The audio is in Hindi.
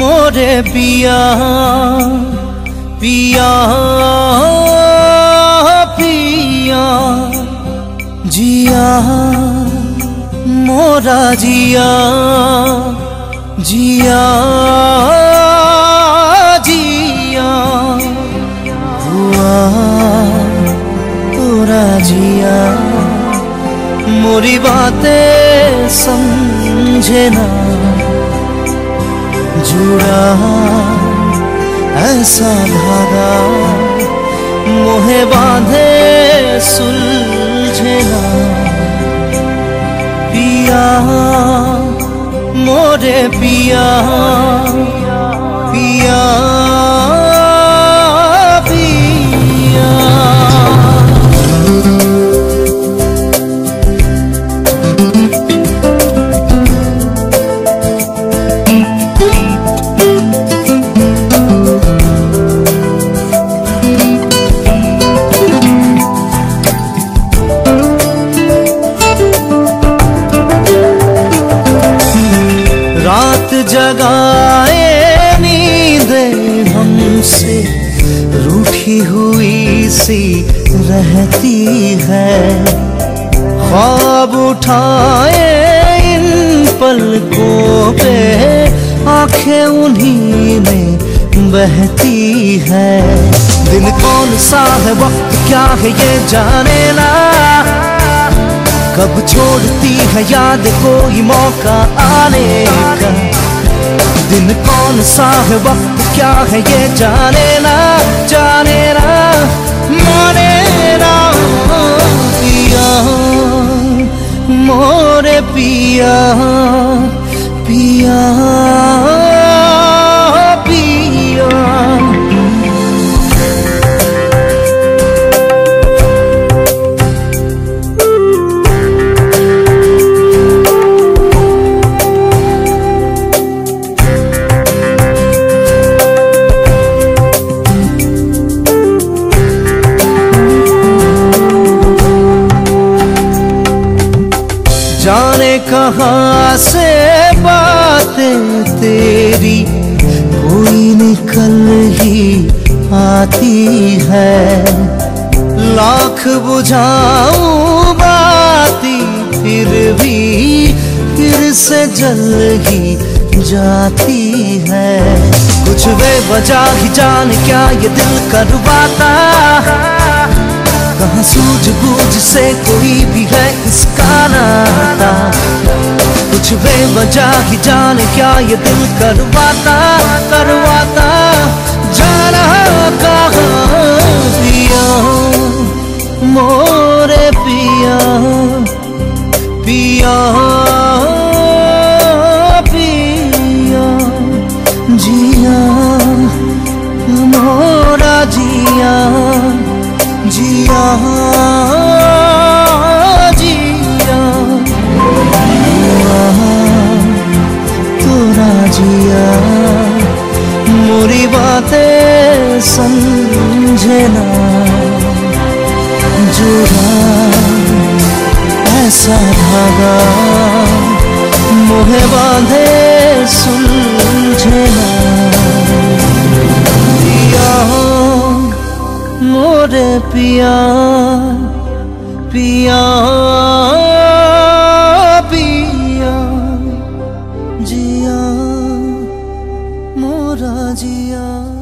मोरे पिया पिया पिया जिया मोरा जिया जिया जिया हुआ पूरा जिया मोरी बातें समझे ना जुड़ा ऐसा धागा मोहे बांधे सुलझे ना पिया मोरे पिया पिया पिया रात जगाए नींदे हमसे रूठी हुई सी रहती है, ख्वाब उठाए इन पलकों पे आंखें उन्हीं में बहती है। दिन कौन सा है वक्त क्या है ये जाने ना, कब छोड़ती है याद कोई मौका आने का। दिन कौन सा है वक्त क्या है ये जाने ना माने ना पिया मोरे पिया पिया पिया जाने कहाँ से बातें तेरी कोई निकल ही आती है, लाख बुझाऊं बाती फिर भी फिर से जल ही जाती है। कुछ बेवजह ही जान क्या ये दिल करवाता, कहाँ सूझबूझ से कोई भी है इसका नाता। कुछ बेवजह ही जाने क्या ये दिल करवाता जाना कहाँ पिया मोरे पिया पिया पिया जिया मोरा जिया जिया जिया तोरा जिया मोरी बातें समझे ना जुड़ा ऐसा धागा मोहे बांधे सुलझे ना पिया मोरे पिया पिया पिया जिया मोरा जिया।